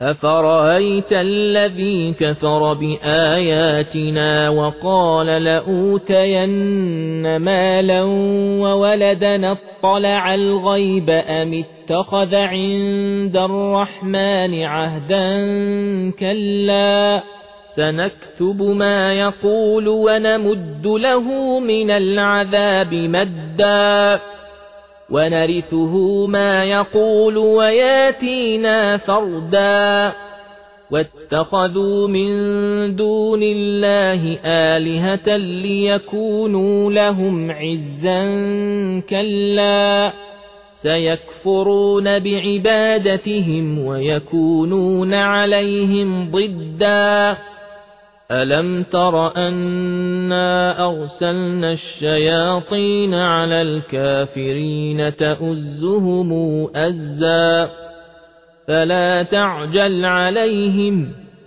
أفرأيت الذي كفر بآياتنا وقال لأوتين مالا وولدا اطلع الغيب أم اتخذ عند الرحمن عهدا كلا سنكتب ما يقول ونمد له من العذاب مدا ونرثه ما يقول وياتينا فردا واتخذوا من دون الله آلهة ليكونوا لهم عزا كلا سيكفرون بعبادتهم ويكونون عليهم ضدا ألم تر أنا أرسلنا الشياطين على الكافرين تؤزهم أزا فلا تعجل عليهم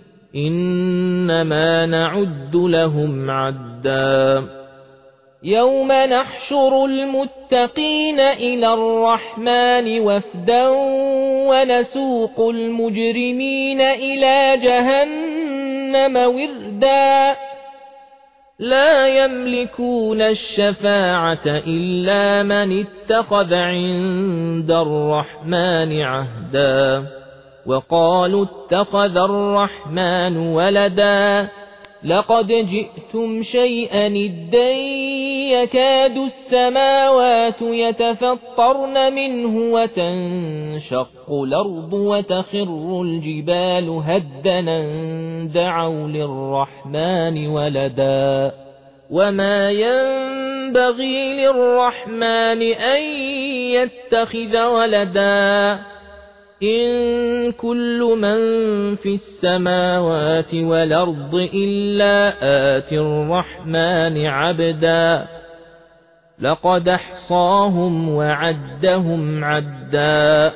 إنما نعد لهم عدا يوم نحشر المتقين إلى الرحمن وفدا ونسوق المجرمين إلى جهنم وردا لا يملكون الشفاعة إلا من اتخذ عند الرحمن عهدا وقالوا اتخذ الرحمن ولدا لقد جئتم شيئا إدا يكاد السماوات يتفطرن منه وتنشق الأرض وتخر الجبال هدنا دعوا للرحمن ولدا وما ينبغي للرحمن أن يتخذ ولدا إن كل من في السماوات والأرض إلا آتي الرحمن عبدا لقد احصاهم وعدهم عدا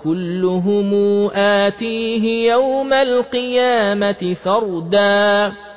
وكلهم آتيه يوم القيامة فردا